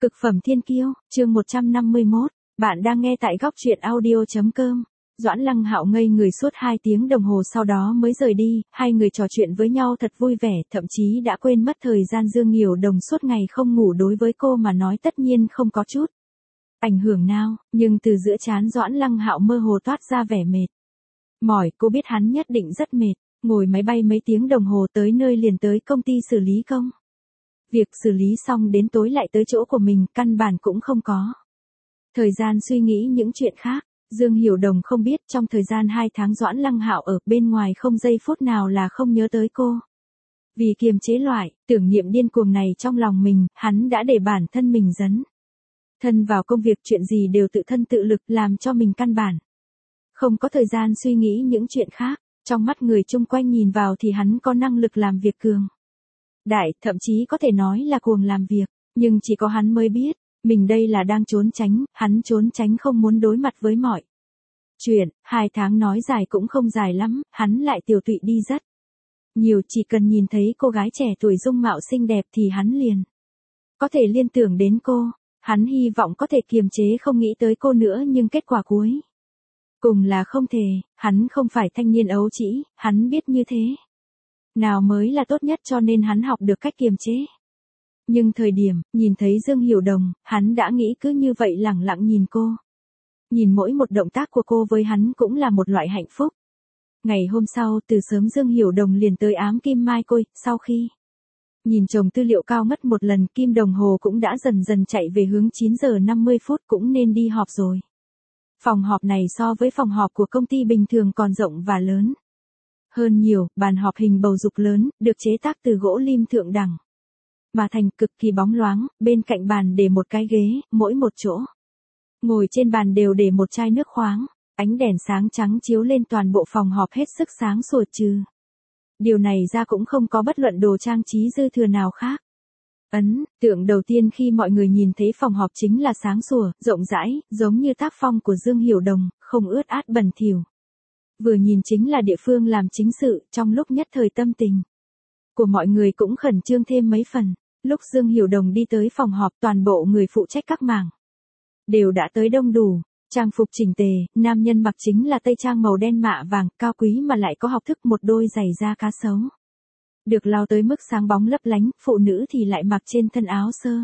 Cực phẩm thiên kiêu, chương 151, bạn đang nghe tại góc truyện audio.com. Doãn Lăng Hạo ngây người suốt 2 tiếng đồng hồ sau đó mới rời đi, hai người trò chuyện với nhau thật vui vẻ, thậm chí đã quên mất thời gian. Dương Hiểu Đồng suốt ngày không ngủ đối với cô mà nói tất nhiên không có chút ảnh hưởng nào, nhưng từ giữa trán Doãn Lăng Hạo mơ hồ toát ra vẻ mệt mỏi. Cô biết hắn nhất định rất mệt, ngồi máy bay mấy tiếng đồng hồ tới nơi liền tới công ty xử lý công. Việc xử lý xong đến tối lại tới chỗ của mình, căn bản cũng không có thời gian suy nghĩ những chuyện khác. Dương Hiểu Đồng không biết trong thời gian 2 tháng Doãn Lăng Hạo ở bên ngoài không giây phút nào là không nhớ tới cô. Vì kiềm chế loại tưởng niệm điên cuồng này trong lòng mình, hắn đã để bản thân mình dấn thân vào công việc, chuyện gì đều tự thân tự lực, làm cho mình căn bản không có thời gian suy nghĩ những chuyện khác. Trong mắt người chung quanh nhìn vào thì hắn có năng lực làm việc cường đại, thậm chí có thể nói là cuồng làm việc, nhưng chỉ có hắn mới biết, mình đây là đang trốn tránh, hắn trốn tránh không muốn đối mặt với mọi chuyện. 2 tháng nói dài cũng không dài lắm, hắn lại tiều tụy đi rất nhiều, chỉ cần nhìn thấy cô gái trẻ tuổi dung mạo xinh đẹp thì hắn liền có thể liên tưởng đến cô. Hắn hy vọng có thể kiềm chế không nghĩ tới cô nữa, nhưng kết quả cuối cùng là không thể. Hắn không phải thanh niên ấu trĩ, hắn biết như thế nào mới là tốt nhất, cho nên hắn học được cách kiềm chế. Nhưng thời điểm nhìn thấy Dương Hiểu Đồng, hắn đã nghĩ cứ như vậy lẳng lặng nhìn cô. Nhìn mỗi một động tác của cô với hắn cũng là một loại hạnh phúc. Ngày hôm sau, từ sớm Dương Hiểu Đồng liền tới ám kim mai côi, sau khi nhìn chồng tư liệu cao ngất một lần, kim đồng hồ cũng đã dần dần chạy về hướng 9 giờ 50 phút, cũng nên đi họp rồi. Phòng họp này so với phòng họp của công ty bình thường còn rộng và lớn hơn nhiều, bàn họp hình bầu dục lớn, được chế tác từ gỗ lim thượng đẳng mà thành, cực kỳ bóng loáng. Bên cạnh bàn để một cái ghế, mỗi một chỗ ngồi trên bàn đều để một chai nước khoáng. Ánh đèn sáng trắng chiếu lên toàn bộ phòng họp hết sức sáng sủa, trừ điều này ra cũng không có bất luận đồ trang trí dư thừa nào khác. Ấn tượng đầu tiên khi mọi người nhìn thấy phòng họp chính là sáng sủa, rộng rãi, giống như tác phong của Dương Hiểu Đồng, không ướt át bẩn thỉu. Vừa nhìn chính là địa phương làm chính sự. Trong lúc nhất thời tâm tình của mọi người cũng khẩn trương thêm mấy phần. Lúc Dương Hiểu Đồng đi tới phòng họp, toàn bộ người phụ trách các mảng đều đã tới đông đủ. Trang phục chỉnh tề, nam nhân mặc chính là tây trang màu đen mạ vàng, cao quý mà lại có học thức, một đôi giày da cá sấu được lau tới mức sáng bóng lấp lánh. Phụ nữ thì lại mặc trên thân áo sơ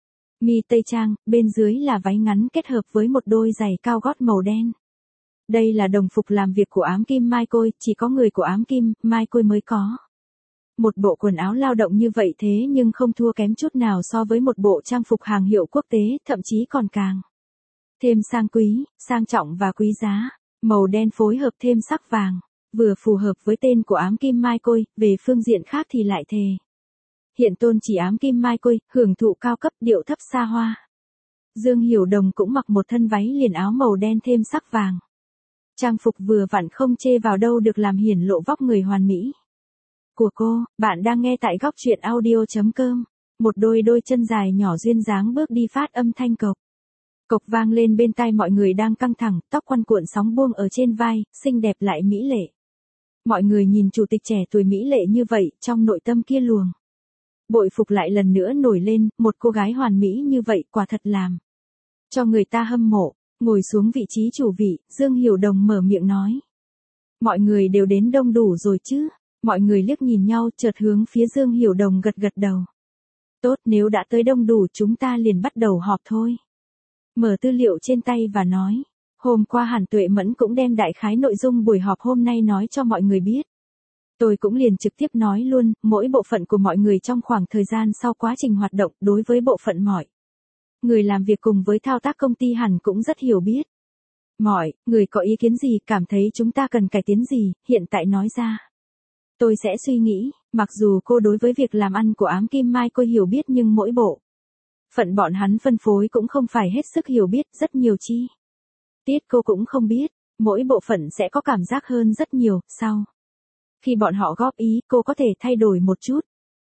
mi tây trang, bên dưới là váy ngắn kết hợp với một đôi giày cao gót màu đen. Đây là đồng phục làm việc của ám kim mai côi, chỉ có người của ám kim mai côi mới có một bộ quần áo lao động như vậy, thế nhưng không thua kém chút nào so với một bộ trang phục hàng hiệu quốc tế, thậm chí còn càng thêm sang quý, sang trọng và quý giá. Màu đen phối hợp thêm sắc vàng, vừa phù hợp với tên của ám kim mai côi. Về phương diện khác thì lại thề hiện tôn chỉ ám kim mai côi, hưởng thụ cao cấp, điệu thấp xa hoa. Dương Hiểu Đồng cũng mặc một thân váy liền áo màu đen thêm sắc vàng. Trang phục vừa vặn không chê vào đâu, được làm hiển lộ vóc người hoàn mỹ của cô. Bạn đang nghe tại góc truyện audio.com. Một đôi chân dài nhỏ duyên dáng bước đi, phát âm thanh cộc cộc vang lên bên tai mọi người đang căng thẳng, tóc quăn cuộn sóng buông ở trên vai, xinh đẹp lại mỹ lệ. Mọi người nhìn chủ tịch trẻ tuổi mỹ lệ như vậy, trong nội tâm kia luồng bội phục lại lần nữa nổi lên. Một cô gái hoàn mỹ như vậy quả thật làm cho người ta hâm mộ. Ngồi xuống vị trí chủ vị, Dương Hiểu Đồng mở miệng nói: mọi người đều đến đông đủ rồi chứ? Mọi người liếc nhìn nhau, chợt hướng phía Dương Hiểu Đồng gật gật đầu. Tốt, nếu đã tới đông đủ chúng ta liền bắt đầu họp thôi. Mở tư liệu trên tay và nói: hôm qua Hàn Tuệ Mẫn cũng đem đại khái nội dung buổi họp hôm nay nói cho mọi người biết. Tôi cũng liền trực tiếp nói luôn, mỗi bộ phận của mọi người trong khoảng thời gian sau quá trình hoạt động, đối với bộ phận mọi người làm việc cùng với thao tác công ty hẳn cũng rất hiểu biết. Mọi người có ý kiến gì, cảm thấy chúng ta cần cải tiến gì, hiện tại nói ra. Tôi sẽ suy nghĩ. Mặc dù cô đối với việc làm ăn của ám kim mai cô hiểu biết, nhưng mỗi bộ phận bọn hắn phân phối cũng không phải hết sức hiểu biết, rất nhiều chi tiết cô cũng không biết. Mỗi bộ phận sẽ có cảm giác hơn rất nhiều. Sau khi bọn họ góp ý, cô có thể thay đổi một chút.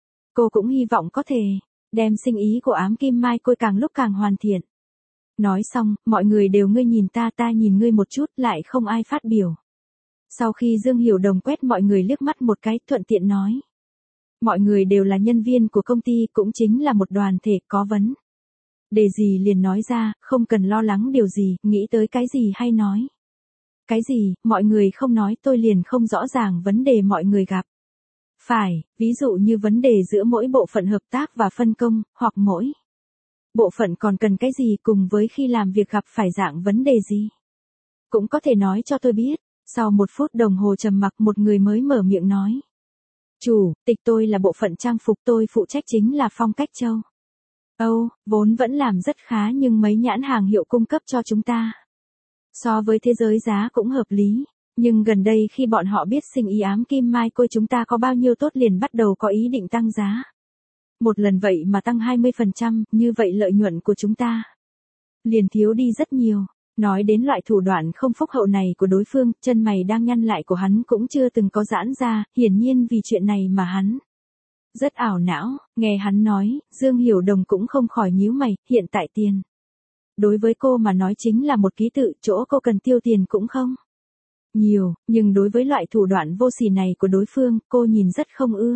Cô cũng hy vọng có thể đem sinh ý của ám kim mai côi càng lúc càng hoàn thiện. Nói xong, mọi người đều ngươi nhìn ta, ta nhìn ngươi một chút, lại không ai phát biểu. Sau khi Dương Hiểu Đồng quét mọi người liếc mắt một cái, thuận tiện nói: mọi người đều là nhân viên của công ty, cũng chính là một đoàn thể, có vấn Đề gì liền nói ra, không cần lo lắng điều gì, nghĩ tới cái gì hay nói. Cái gì, mọi người không nói tôi liền không rõ ràng vấn đề mọi người gặp. Phải, ví dụ như vấn đề giữa mỗi bộ phận hợp tác và phân công, hoặc mỗi bộ phận còn cần cái gì cùng với khi làm việc gặp phải dạng vấn đề gì. Cũng có thể nói cho tôi biết. Sau 1 phút đồng hồ trầm mặc một người mới mở miệng nói. Chủ tịch tôi là bộ phận trang phục tôi phụ trách chính là phong cách châu Âu, vốn vẫn làm rất khá nhưng mấy nhãn hàng hiệu cung cấp cho chúng ta. So với thế giới giá cũng hợp lý, nhưng gần đây khi bọn họ biết sinh ý ám kim mai côi chúng ta có bao nhiêu tốt liền bắt đầu có ý định tăng giá. Một lần vậy mà tăng 20%, như vậy lợi nhuận của chúng ta liền thiếu đi rất nhiều. Nói đến loại thủ đoạn không phúc hậu này của đối phương, chân mày đang nhăn lại của hắn cũng chưa từng có giãn ra, hiển nhiên vì chuyện này mà hắn rất ảo não. Nghe hắn nói, Dương Hiểu Đồng cũng không khỏi nhíu mày, hiện tại tiền đối với cô mà nói chính là một ký tự, chỗ cô cần tiêu tiền cũng không nhiều, nhưng đối với loại thủ đoạn vô sỉ này của đối phương, cô nhìn rất không ưa.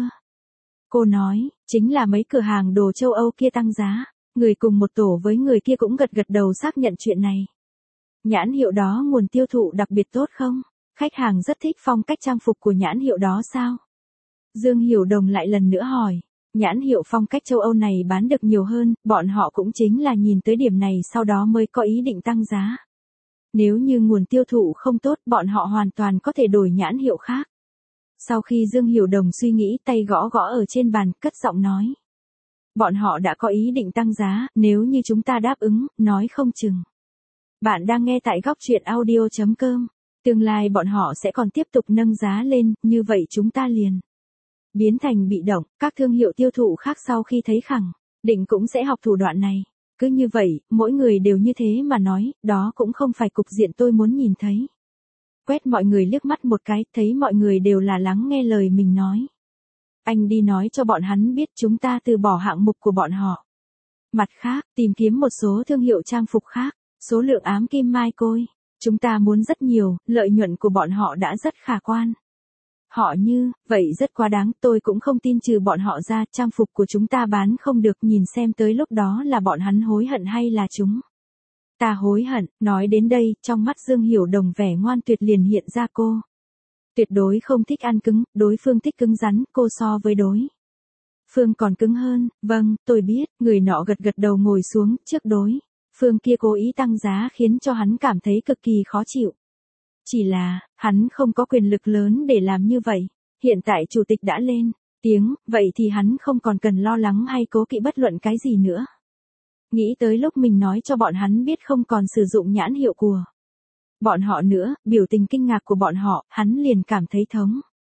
Cô nói, chính là mấy cửa hàng đồ châu Âu kia tăng giá. Người cùng một tổ với người kia cũng gật gật đầu xác nhận chuyện này. Nhãn hiệu đó nguồn tiêu thụ đặc biệt tốt không? Khách hàng rất thích phong cách trang phục của nhãn hiệu đó sao? Dương Hiểu Đồng lại lần nữa hỏi. Nhãn hiệu phong cách châu Âu này bán được nhiều hơn, bọn họ cũng chính là nhìn tới điểm này sau đó mới có ý định tăng giá. Nếu như nguồn tiêu thụ không tốt, bọn họ hoàn toàn có thể đổi nhãn hiệu khác. Sau khi Dương Hiểu Đồng suy nghĩ, tay gõ gõ ở trên bàn, cất giọng nói. Bọn họ đã có ý định tăng giá, nếu như chúng ta đáp ứng, nói không chừng. Bạn đang nghe tại góc truyện audio.com. Tương lai bọn họ sẽ còn tiếp tục nâng giá lên, như vậy chúng ta liền biến thành bị động. Các thương hiệu tiêu thụ khác sau khi thấy khẳng định cũng sẽ học thủ đoạn này. Cứ như vậy, mỗi người đều như thế mà nói, đó cũng không phải cục diện tôi muốn nhìn thấy. Quét mọi người liếc mắt một cái, thấy mọi người đều là lắng nghe lời mình nói. Anh đi nói cho bọn hắn biết chúng ta từ bỏ hạng mục của bọn họ. Mặt khác, tìm kiếm một số thương hiệu trang phục khác, số lượng ám kim mai côi. Chúng ta muốn rất nhiều, lợi nhuận của bọn họ đã rất khả quan. Họ như, vậy rất quá đáng, tôi cũng không tin trừ bọn họ ra, trang phục của chúng ta bán không được, nhìn xem tới lúc đó là bọn hắn hối hận hay là chúng ta hối hận. Nói đến đây, trong mắt Dương Hiểu Đồng vẻ ngoan tuyệt liền hiện ra cô. Tuyệt đối không thích ăn cứng, đối phương thích cứng rắn, cô so với đối phương còn cứng hơn. Vâng, tôi biết, người nọ gật gật đầu ngồi xuống, trước đối phương kia cố ý tăng giá khiến cho hắn cảm thấy cực kỳ khó chịu. Chỉ là, hắn không có quyền lực lớn để làm như vậy. Hiện tại chủ tịch đã lên tiếng, vậy thì hắn không còn cần lo lắng hay cố kỵ bất luận cái gì nữa. Nghĩ tới lúc mình nói cho bọn hắn biết không còn sử dụng nhãn hiệu của bọn họ nữa, biểu tình kinh ngạc của bọn họ, hắn liền cảm thấy thống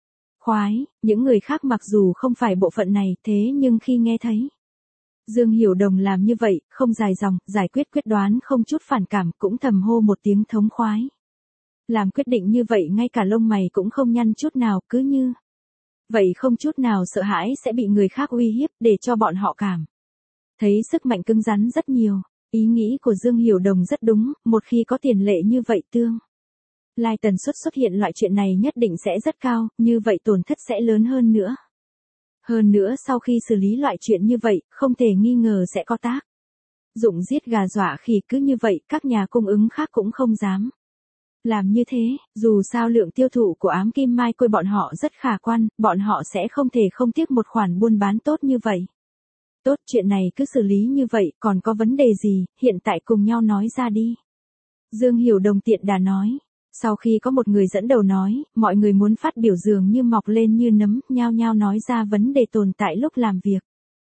khoái. Những người khác mặc dù không phải bộ phận này, thế nhưng khi nghe thấy Dương Hiểu Đồng làm như vậy, không dài dòng, giải quyết quyết đoán không chút phản cảm, cũng thầm hô một tiếng thống khoái. Làm quyết định như vậy ngay cả lông mày cũng không nhăn chút nào, cứ như vậy không chút nào sợ hãi sẽ bị người khác uy hiếp, để cho bọn họ cảm thấy sức mạnh cứng rắn rất nhiều. Ý nghĩ của Dương Hiểu Đồng rất đúng, một khi có tiền lệ như vậy tương lai tần suất xuất hiện loại chuyện này nhất định sẽ rất cao, như vậy tổn thất sẽ lớn hơn nữa. Hơn nữa sau khi xử lý loại chuyện như vậy, không thể nghi ngờ sẽ có tác dụng giết gà dọa khỉ, cứ như vậy các nhà cung ứng khác cũng không dám làm như thế. Dù sao lượng tiêu thụ của ám kim mai côi bọn họ rất khả quan, bọn họ sẽ không thể không tiếc một khoản buôn bán tốt như vậy. Tốt, chuyện này cứ xử lý như vậy, còn có vấn đề gì, hiện tại cùng nhau nói ra đi. Dương Hiểu Đồng tiện đà nói. Sau khi có một người dẫn đầu nói, mọi người muốn phát biểu dường như mọc lên như nấm, nhao nhao nói ra vấn đề tồn tại lúc làm việc.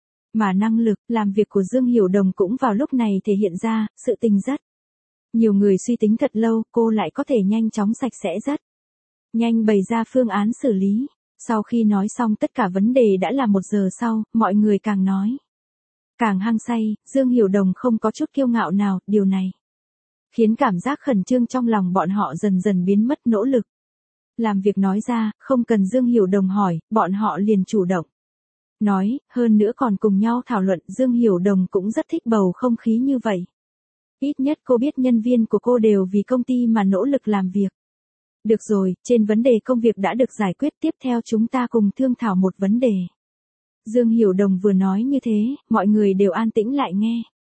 Mà năng lực làm việc của Dương Hiểu Đồng cũng vào lúc này thể hiện ra, sự tình rất nhiều người suy tính thật lâu, cô lại có thể nhanh chóng sạch sẽ rất nhanh bày ra phương án xử lý. Sau khi nói xong tất cả vấn đề đã là 1 giờ sau, mọi người càng nói càng hăng say, Dương Hiểu Đồng không có chút kiêu ngạo nào, điều này khiến cảm giác khẩn trương trong lòng bọn họ dần dần biến mất, nỗ lực làm việc nói ra, không cần Dương Hiểu Đồng hỏi, bọn họ liền chủ động nói, hơn nữa còn cùng nhau thảo luận. Dương Hiểu Đồng cũng rất thích bầu không khí như vậy. Ít nhất cô biết nhân viên của cô đều vì công ty mà nỗ lực làm việc. Được rồi, trên vấn đề công việc đã được giải quyết, tiếp theo chúng ta cùng thương thảo một vấn đề. Dương Hiểu Đồng vừa nói như thế, mọi người đều an tĩnh lại nghe.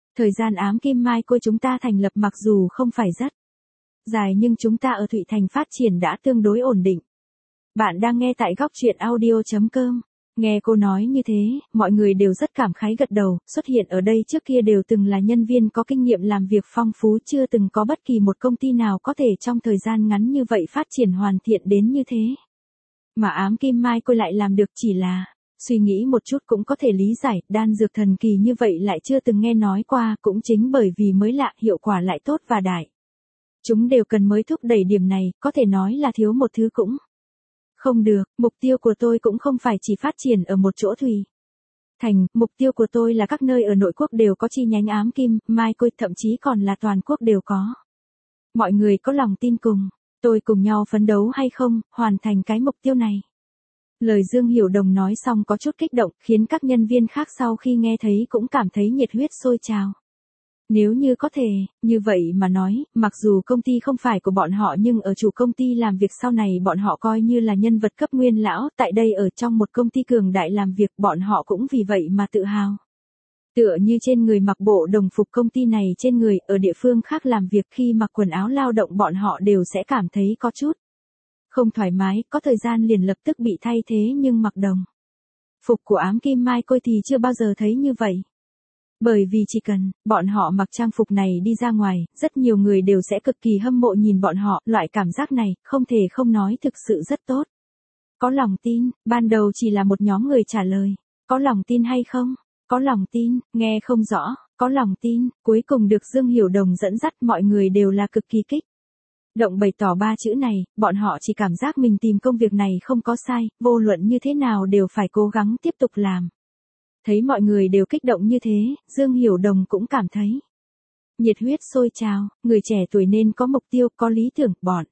Thời gian ám kim mai côi chúng ta thành lập mặc dù không phải rất dài nhưng chúng ta ở Thụy Thành phát triển đã tương đối ổn định. Bạn đang nghe tại góc truyện audio.com. Nghe cô nói như thế, mọi người đều rất cảm khái gật đầu, xuất hiện ở đây trước kia đều từng là nhân viên có kinh nghiệm làm việc phong phú, chưa từng có bất kỳ một công ty nào có thể trong thời gian ngắn như vậy phát triển hoàn thiện đến như thế. Mà ám kim mai cô lại làm được, chỉ là suy nghĩ một chút cũng có thể lý giải, đan dược thần kỳ như vậy lại chưa từng nghe nói qua, cũng chính bởi vì mới lạ, hiệu quả lại tốt và đại. Chúng đều cần mới thúc đẩy điểm này, có thể nói là thiếu một thứ cũng không được. Mục tiêu của tôi cũng không phải chỉ phát triển ở một chỗ Thụy Thành, mục tiêu của tôi là các nơi ở nội quốc đều có chi nhánh ám kim mai côi, thậm chí còn là toàn quốc đều có. Mọi người có lòng tin cùng tôi cùng nhau phấn đấu hay không, hoàn thành cái mục tiêu này. Lời Dương Hiểu Đồng nói xong có chút kích động, khiến các nhân viên khác sau khi nghe thấy cũng cảm thấy nhiệt huyết sôi trào. Nếu như có thể, như vậy mà nói, mặc dù công ty không phải của bọn họ nhưng ở chủ công ty làm việc sau này bọn họ coi như là nhân vật cấp nguyên lão, tại đây ở trong một công ty cường đại làm việc bọn họ cũng vì vậy mà tự hào. Tựa như trên người mặc bộ đồng phục công ty này trên người, ở địa phương khác làm việc khi mặc quần áo lao động bọn họ đều sẽ cảm thấy có chút không thoải mái, có thời gian liền lập tức bị thay thế nhưng mặc đồng phục của ám kim mai côi thì chưa bao giờ thấy như vậy. Bởi vì chỉ cần bọn họ mặc trang phục này đi ra ngoài, rất nhiều người đều sẽ cực kỳ hâm mộ nhìn bọn họ, loại cảm giác này, không thể không nói thực sự rất tốt. Có lòng tin, ban đầu chỉ là một nhóm người trả lời. Có lòng tin hay không? Có lòng tin, nghe không rõ, có lòng tin, cuối cùng được Dương Hiểu Đồng dẫn dắt, mọi người đều là cực kỳ kích động bày tỏ ba chữ này, bọn họ chỉ cảm giác mình tìm công việc này không có sai, vô luận như thế nào đều phải cố gắng tiếp tục làm. Thấy mọi người đều kích động như thế, Dương Hiểu Đồng cũng cảm thấy nhiệt huyết sôi trào, người trẻ tuổi nên có mục tiêu, có lý tưởng, bọn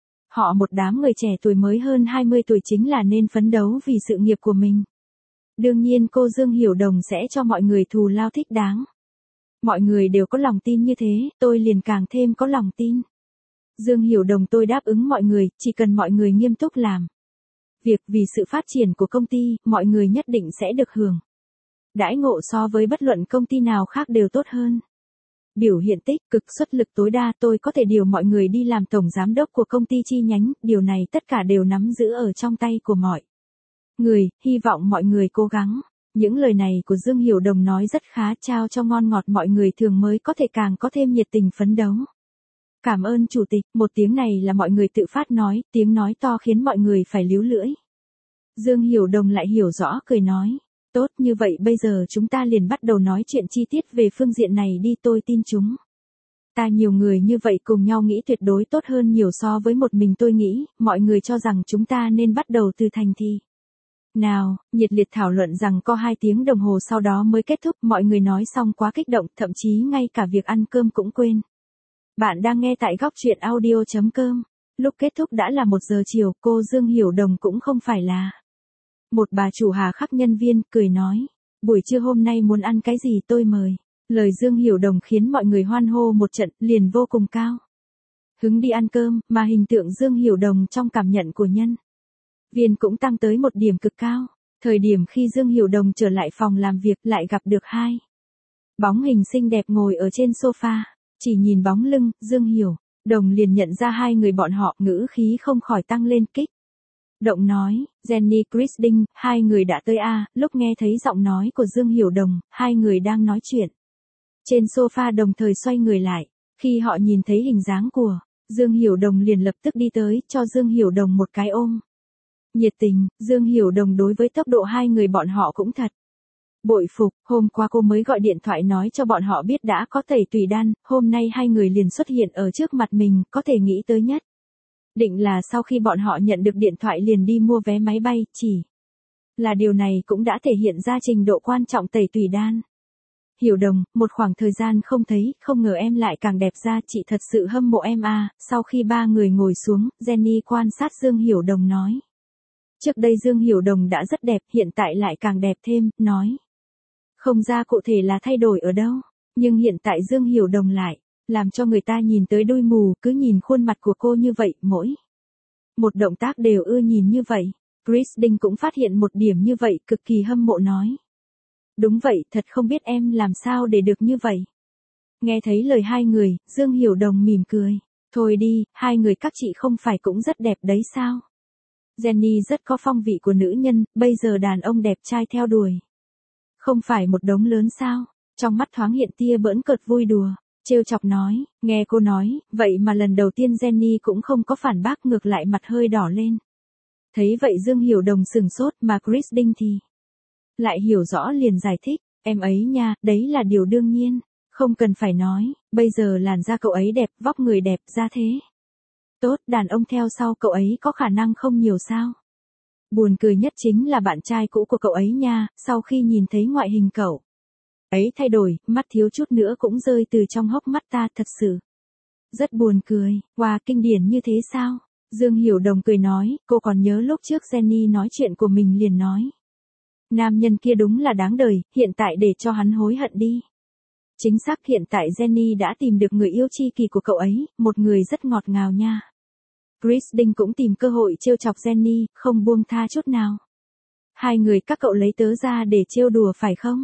họ một đám người trẻ tuổi mới hơn 20 tuổi chính là nên phấn đấu vì sự nghiệp của mình. Đương nhiên cô Dương Hiểu Đồng sẽ cho mọi người thù lao thích đáng. Mọi người đều có lòng tin như thế, tôi liền càng thêm có lòng tin. Dương Hiểu Đồng tôi đáp ứng mọi người, chỉ cần mọi người nghiêm túc làm việc vì sự phát triển của công ty, mọi người nhất định sẽ được hưởng đãi ngộ so với bất luận công ty nào khác đều tốt hơn. Biểu hiện tích cực, xuất lực tối đa, tôi có thể điều mọi người đi làm tổng giám đốc của công ty chi nhánh, điều này tất cả đều nắm giữ ở trong tay của mọi người, hy vọng mọi người cố gắng. Những lời này của Dương Hiểu Đồng nói rất khá, trao cho ngon ngọt mọi người thường mới có thể càng có thêm nhiệt tình phấn đấu. Cảm ơn chủ tịch, một tiếng này là mọi người tự phát nói, tiếng nói to khiến mọi người phải líu lưỡi. Dương Hiểu Đồng lại hiểu rõ cười nói. Tốt, như vậy bây giờ chúng ta liền bắt đầu nói chuyện chi tiết về phương diện này đi, tôi tin chúng ta nhiều người như vậy cùng nhau nghĩ tuyệt đối tốt hơn nhiều so với một mình tôi nghĩ, mọi người cho rằng chúng ta nên bắt đầu từ thành thị nào, nhiệt liệt thảo luận rằng có 2 tiếng đồng hồ sau đó mới kết thúc, mọi người nói xong quá kích động, thậm chí ngay cả việc ăn cơm cũng quên. Bạn đang nghe tại góc truyện audio.com, lúc kết thúc đã là 1 giờ chiều, cô Dương Hiểu Đồng cũng không phải là một bà chủ hà khắc nhân viên, cười nói, buổi trưa hôm nay muốn ăn cái gì tôi mời. Lời Dương Hiểu Đồng khiến mọi người hoan hô một trận, liền vô cùng cao hứng đi ăn cơm, mà hình tượng Dương Hiểu Đồng trong cảm nhận của nhân viên cũng tăng tới một điểm cực cao. Thời điểm khi Dương Hiểu Đồng trở lại phòng làm việc lại gặp được 2 bóng hình xinh đẹp ngồi ở trên sofa, chỉ nhìn bóng lưng, Dương Hiểu Đồng liền nhận ra 2 người bọn họ, ngữ khí không khỏi tăng lên, kích động nói, Jenny Christine, 2 người đã tới à. Lúc nghe thấy giọng nói của Dương Hiểu Đồng, 2 người đang nói chuyện trên sofa đồng thời xoay người lại. Khi họ nhìn thấy hình dáng của Dương Hiểu Đồng liền lập tức đi tới, cho Dương Hiểu Đồng một cái ôm nhiệt tình. Dương Hiểu Đồng đối với tốc độ 2 người bọn họ cũng thật bội phục, hôm qua cô mới gọi điện thoại nói cho bọn họ biết đã có tẩy tùy đan, hôm nay 2 người liền xuất hiện ở trước mặt mình, có thể nghĩ tới nhất định là sau khi bọn họ nhận được điện thoại liền đi mua vé máy bay, chỉ là điều này cũng đã thể hiện ra trình độ quan trọng tẩy tùy đan. Hiểu Đồng, một khoảng thời gian không thấy, không ngờ em lại càng đẹp ra, chị thật sự hâm mộ em à. Sau khi 3 người ngồi xuống, Jenny quan sát Dương Hiểu Đồng nói. Trước đây Dương Hiểu Đồng đã rất đẹp, hiện tại lại càng đẹp thêm, nói. Không ra cụ thể là thay đổi ở đâu, nhưng hiện tại Dương Hiểu Đồng lại làm cho người ta nhìn tới đôi mù, cứ nhìn khuôn mặt của cô như vậy, mỗi một động tác đều ưa nhìn như vậy. Christine cũng phát hiện một điểm như vậy, cực kỳ hâm mộ nói. Đúng vậy, thật không biết em làm sao để được như vậy. Nghe thấy lời hai người, Dương Hiểu Đồng mỉm cười. Thôi đi, hai người các chị không phải cũng rất đẹp đấy sao? Jenny rất có phong vị của nữ nhân, bây giờ đàn ông đẹp trai theo đuổi. Không phải một đống lớn sao? Trong mắt thoáng hiện tia bỡn cợt vui đùa. Trêu chọc nói, nghe cô nói, vậy mà lần đầu tiên Jenny cũng không có phản bác, ngược lại mặt hơi đỏ lên. Thấy vậy Dương Hiểu Đồng sừng sốt, mà Chris Đinh thì lại hiểu rõ liền giải thích, em ấy nha, đấy là điều đương nhiên, không cần phải nói, bây giờ làn da cậu ấy đẹp, vóc người đẹp, ra thế. Tốt, đàn ông theo sau cậu ấy có khả năng không nhiều sao. Buồn cười nhất chính là bạn trai cũ của cậu ấy nha, sau khi nhìn thấy ngoại hình cậu ấy thay đổi, mắt thiếu chút nữa cũng rơi từ trong hốc mắt ta, thật sự. Rất buồn cười, wow, kinh điển như thế sao? Dương Hiểu Đồng cười nói, cô còn nhớ lúc trước Jenny nói chuyện của mình liền nói. Nam nhân kia đúng là đáng đời, hiện tại để cho hắn hối hận đi. Chính xác, hiện tại Jenny đã tìm được người yêu tri kỷ của cậu ấy, một người rất ngọt ngào nha. Chris Đinh cũng tìm cơ hội trêu chọc Jenny, không buông tha chút nào. Hai người các cậu lấy tớ ra để trêu đùa phải không?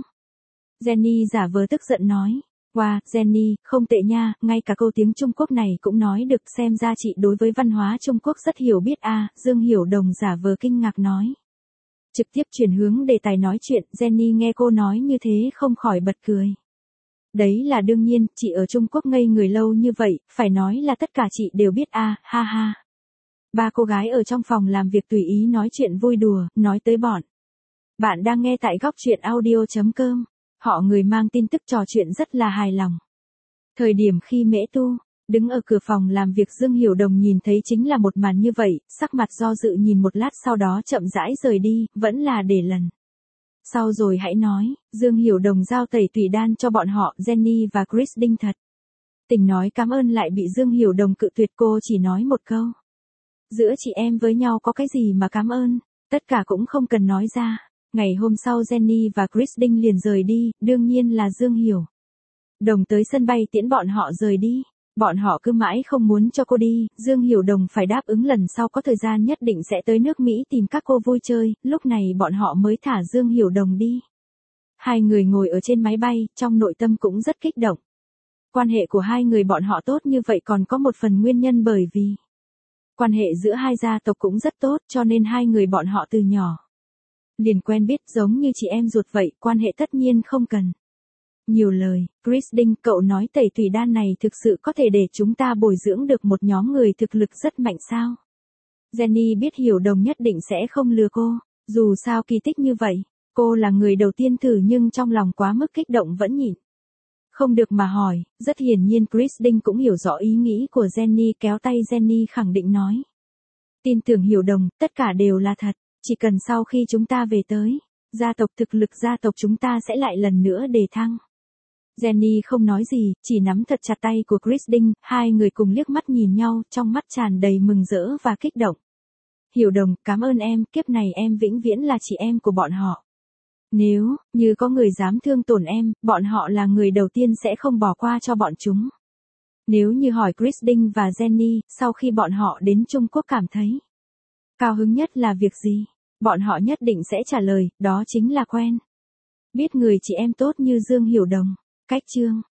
Jenny giả vờ tức giận nói. Wow, Jenny, không tệ nha, ngay cả câu tiếng Trung Quốc này cũng nói được, xem ra chị đối với văn hóa Trung Quốc rất hiểu biết à, Dương Hiểu Đồng giả vờ kinh ngạc nói. Trực tiếp chuyển hướng đề tài nói chuyện, Jenny nghe cô nói như thế không khỏi bật cười. Đấy là đương nhiên, chị ở Trung Quốc ngây người lâu như vậy, phải nói là tất cả chị đều biết à, ha ha. Ba cô gái ở trong phòng làm việc tùy ý nói chuyện vui đùa, nói tới bọn. Bạn đang nghe tại góc truyện audio.com. Họ người mang tin tức trò chuyện rất là hài lòng. Thời điểm khi Mễ Tu đứng ở cửa phòng làm việc, Dương Hiểu Đồng nhìn thấy chính là một màn như vậy, sắc mặt do dự nhìn một lát sau đó chậm rãi rời đi, vẫn là để lần sau rồi hãy nói. Dương Hiểu Đồng giao tẩy tùy đan cho bọn họ, Jenny và Chris Đinh thật tình nói cảm ơn lại bị Dương Hiểu Đồng cự tuyệt, cô chỉ nói một câu. Giữa chị em với nhau có cái gì mà cảm ơn, tất cả cũng không cần nói ra. Ngày hôm sau Jenny và Chris Đinh liền rời đi, đương nhiên là Dương Hiểu Đồng tới sân bay tiễn bọn họ rời đi. Bọn họ cứ mãi không muốn cho cô đi, Dương Hiểu Đồng phải đáp ứng lần sau có thời gian nhất định sẽ tới nước Mỹ tìm các cô vui chơi, lúc này bọn họ mới thả Dương Hiểu Đồng đi. Hai người ngồi ở trên máy bay, trong nội tâm cũng rất kích động. Quan hệ của hai người bọn họ tốt như vậy còn có một phần nguyên nhân bởi vì quan hệ giữa hai gia tộc cũng rất tốt, cho nên hai người bọn họ từ nhỏ liền quen biết, giống như chị em ruột vậy, quan hệ tất nhiên không cần nhiều lời. Chris Đinh, cậu nói tẩy tùy đan này thực sự có thể để chúng ta bồi dưỡng được một nhóm người thực lực rất mạnh sao? Jenny biết Hiểu Đồng nhất định sẽ không lừa cô, dù sao kỳ tích như vậy, cô là người đầu tiên thử nhưng trong lòng quá mức kích động vẫn nhịn không được mà hỏi. Rất hiển nhiên Chris Đinh cũng hiểu rõ ý nghĩ của Jenny, kéo tay Jenny khẳng định nói. Tin tưởng Hiểu Đồng, tất cả đều là thật, chỉ cần sau khi chúng ta về tới, gia tộc thực lực gia tộc chúng ta sẽ lại lần nữa đề thăng. Jenny không nói gì, chỉ nắm thật chặt tay của Chris Đinh, hai người cùng liếc mắt nhìn nhau, trong mắt tràn đầy mừng rỡ và kích động. Hiểu Đồng, cảm ơn em, kiếp này em vĩnh viễn là chị em của bọn họ. Nếu như có người dám thương tổn em, bọn họ là người đầu tiên sẽ không bỏ qua cho bọn chúng. Nếu như hỏi Chris Đinh và Jenny, sau khi bọn họ đến Trung Quốc cảm thấy cao hứng nhất là việc gì? Bọn họ nhất định sẽ trả lời, đó chính là quen biết người chị em tốt như Dương Hiểu Đồng. Cách chương